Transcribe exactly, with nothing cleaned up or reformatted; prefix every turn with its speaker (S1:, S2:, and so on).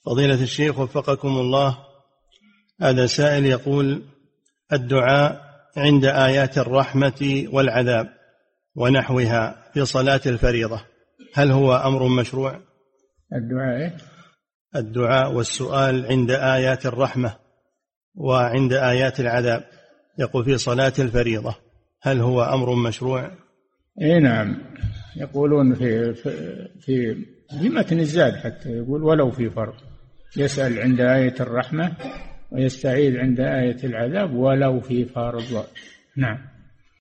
S1: فضيلة الشيخ وفقكم الله، هذا سائل يقول: الدعاء عند آيات الرحمة والعذاب ونحوها في صلاة الفريضة هل هو أمر مشروع؟
S2: الدعاء
S1: الدعاء والسؤال عند آيات الرحمة وعند آيات العذاب، يقول في صلاة الفريضة هل هو أمر مشروع؟
S2: اي نعم، يقولون في في في, في متن الزاد حتى يقول ولو في فرض، يسأل عند آية الرحمة ويستعيذ عند آية العذاب ولو في فرض. نعم.